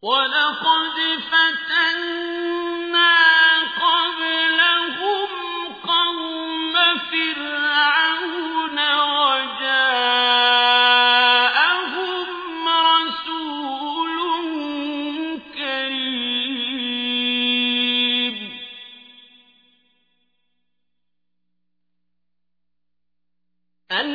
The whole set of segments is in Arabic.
وَلَقَدْ فَتَنَّا قَبْلَهُمْ قَوْمَ فِرْعَوْنَ وَجَاءَهُمْ رَسُولٌ كَرِيمٌ أَنْ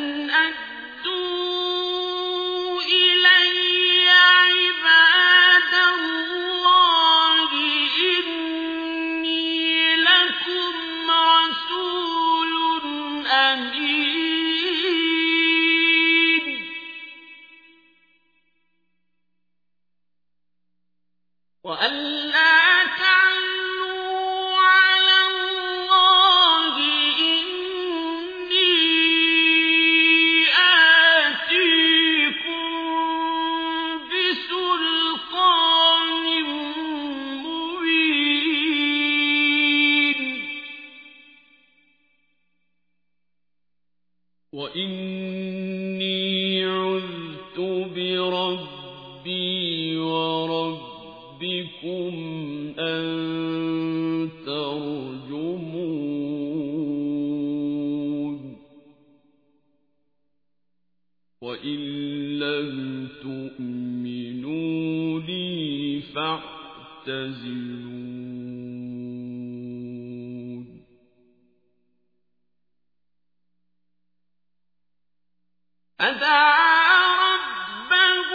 أَدُّوا إِلَيَّ عِبَادَ اللَّهِ إِنِّي لَكُمْ رَسُولٌ أَمِينٌ وَأَن لَّا تَعْلُوا عَلَى اللَّهِ إِنِّي آتِيكُم بِسُلْطَانٍ مُّبِينٍ وَإِنِّي عُذْتُ بِرَبِّي وَرَبِّكُمْ أَن تَرْجُمُونِ وَإِن لَّمْ تُؤْمِنُوا لِي فَاعْتَزِلُونِ فَدَعَا رَبَّهُ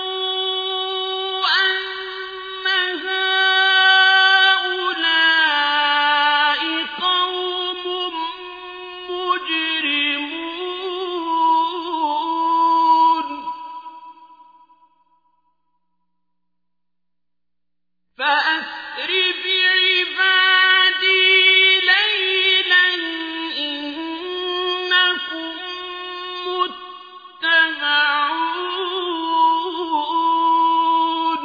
أَنَّ هَٰؤُلَاءِ قَوْمٌ مُّجْرِمُونَ فَأَسْرِ بِعِبَادِي لَيْلًا إِنَّكُم مُّتَّبَعُونَ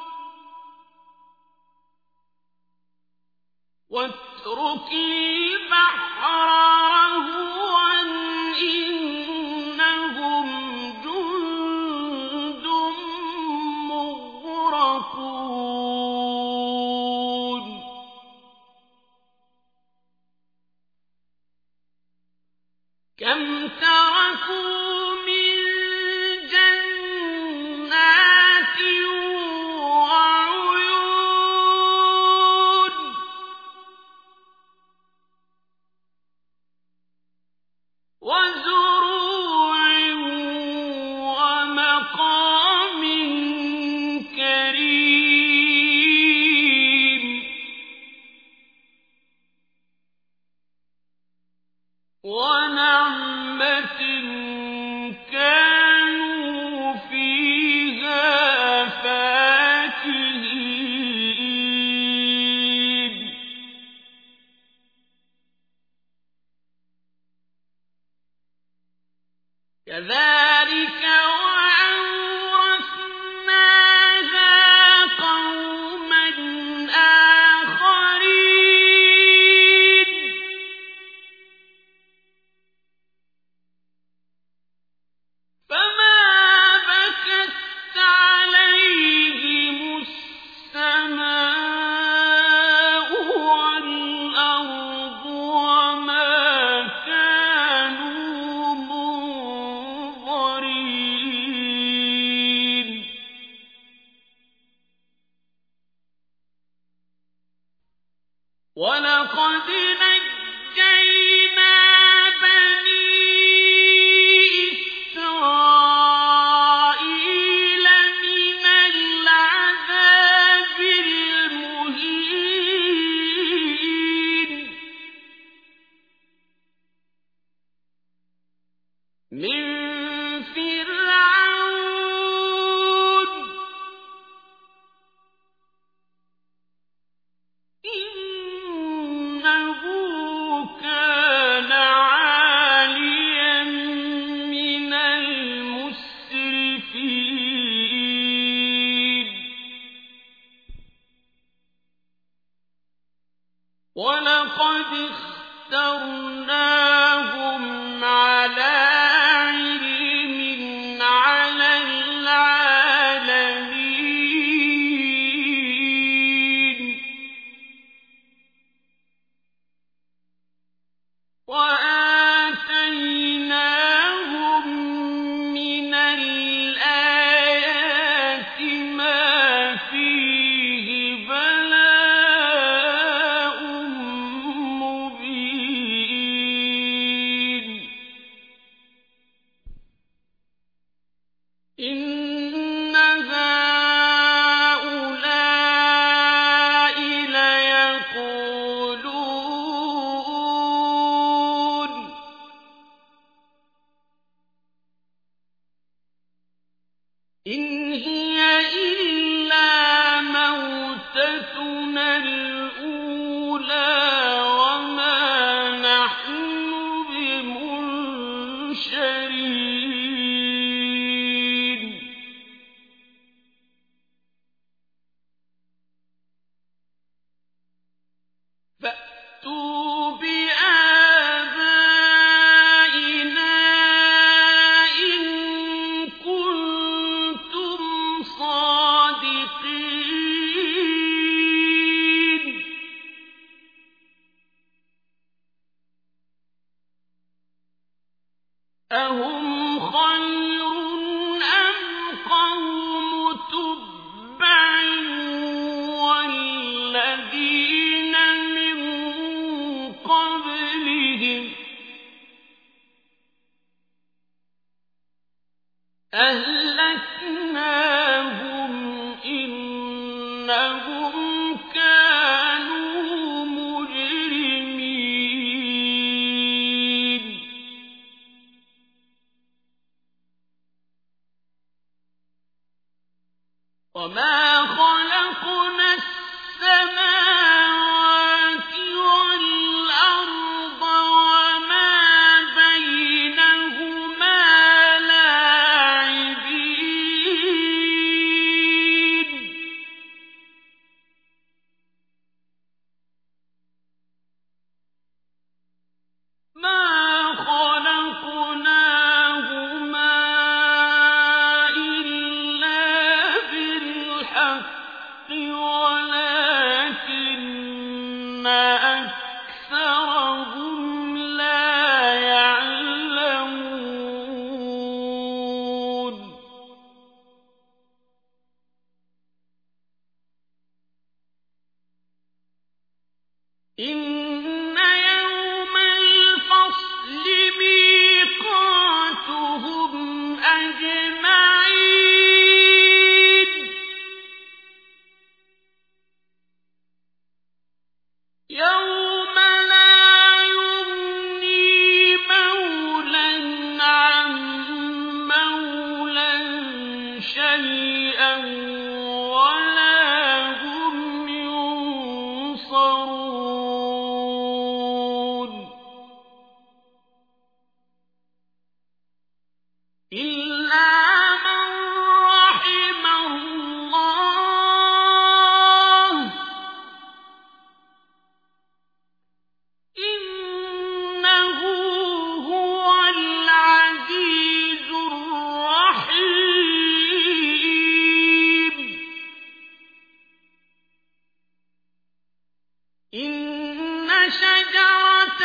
وَاتْرُكِ الْبَحْرَ رَهْوًا إِنَّهُمْ جُندٌ مُّغْرَقُونَ كَمْ تَرَكُوا مِن جَنَّاتٍ وَعُيُونٍ وَزُرُوعٍ وَمَقَامٍ كَرِيمٍ وَنَعْمَةٍ كَانُوا فِيهَا فَاكِهِينَ كَذَٰلِكَ وَأَوْرَثْنَاهَا قَوْمًا آخَرِينَ فَمَا بَكَتْ عَلَيْهِمُ السَّمَاءُ وَالْأَرْضُ وَمَا كَانُوا مُنظَرِينَ وَلَقَدْ نَجَّيْنَا بَنِي إِسْرَائِيلَ مِنَ الْعَذَابِ الْمُهِينِ مِن فِرْعَوْنَ إِنَّهُ كَانَ عَالِيًا مِّنَ الْمُسْرِفِينَ وَلَقَدِ اخْتَرْنَاهُمْ عَلَىٰ عِلْمٍ عَلَى الْعَالَمِينَ إنهم كانوا مجرمين وما خلقنا السماوات والأرض وما بينهما لاعبين ما خلقناهما إلا بالحق ولكن أكثرهم لا يعلمون إن يوم الفصل ميقاتهم أجمعين يوم لا يغني مولى عن مولى شيئا ولا هم ينصرون إلا من رحم الله إنه هو العزيز الرحيم إن شجرة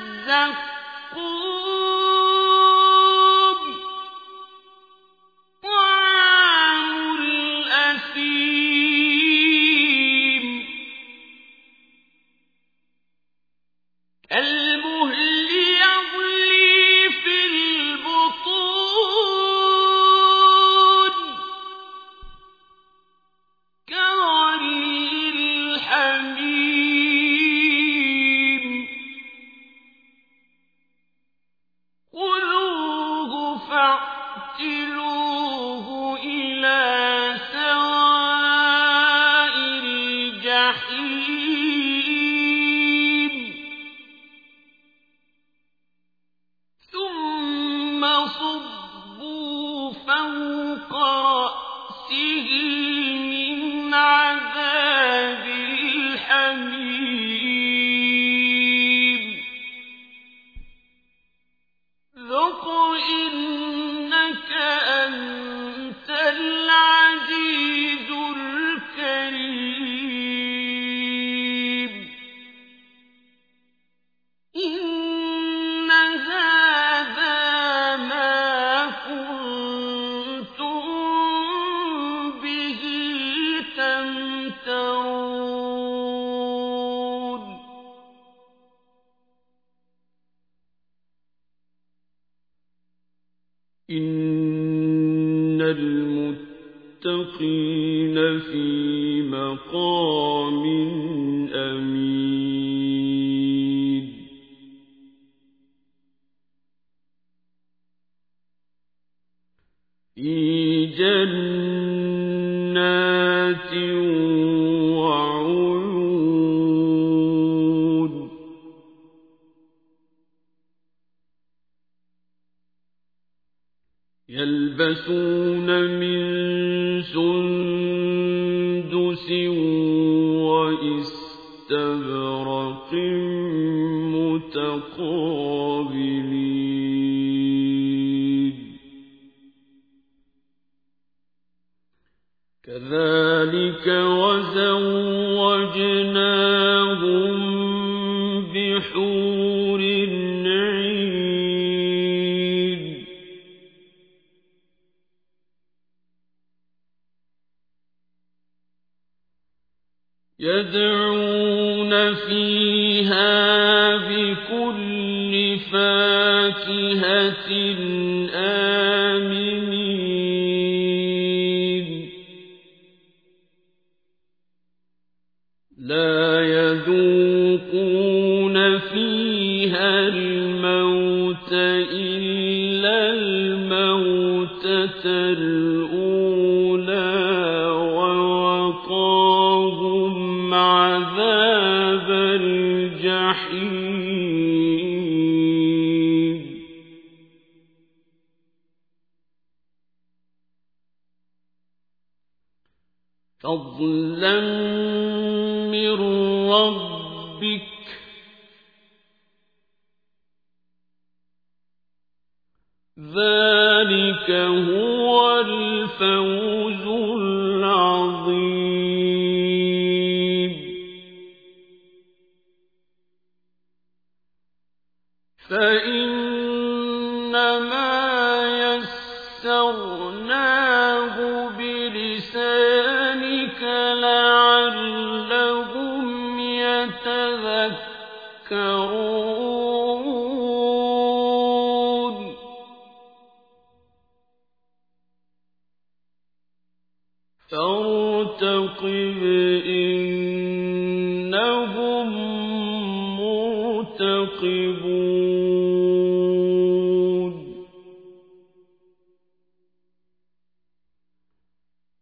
الزقوم طعام الأثيم كالمهل يغلي في البطون كغلي الحميم خذوه فاعتلوه إلى سواء الجحيم ثم صبوا فوق رأسه من عذاب الحميم ذق إنك أنت العزيز الكريم إن هذا ما كنتم به تمترون إن المتقين في مقام أمين في جنات وعيون يلبسون من سندس وإستبرق متقابلين كذلك وزوجناهم بحور عين يدعون فيها بكل فاكهة آمنين لا يذوقون فيها الموت إلا الموتة الأولى ووقاهم عذاب الجحيم فضلا من ربك ذلك هو الفوز العظيم فإنما يسرناه بلسانك لعلهم يتذكرون فارتقب إنهم مرتقبون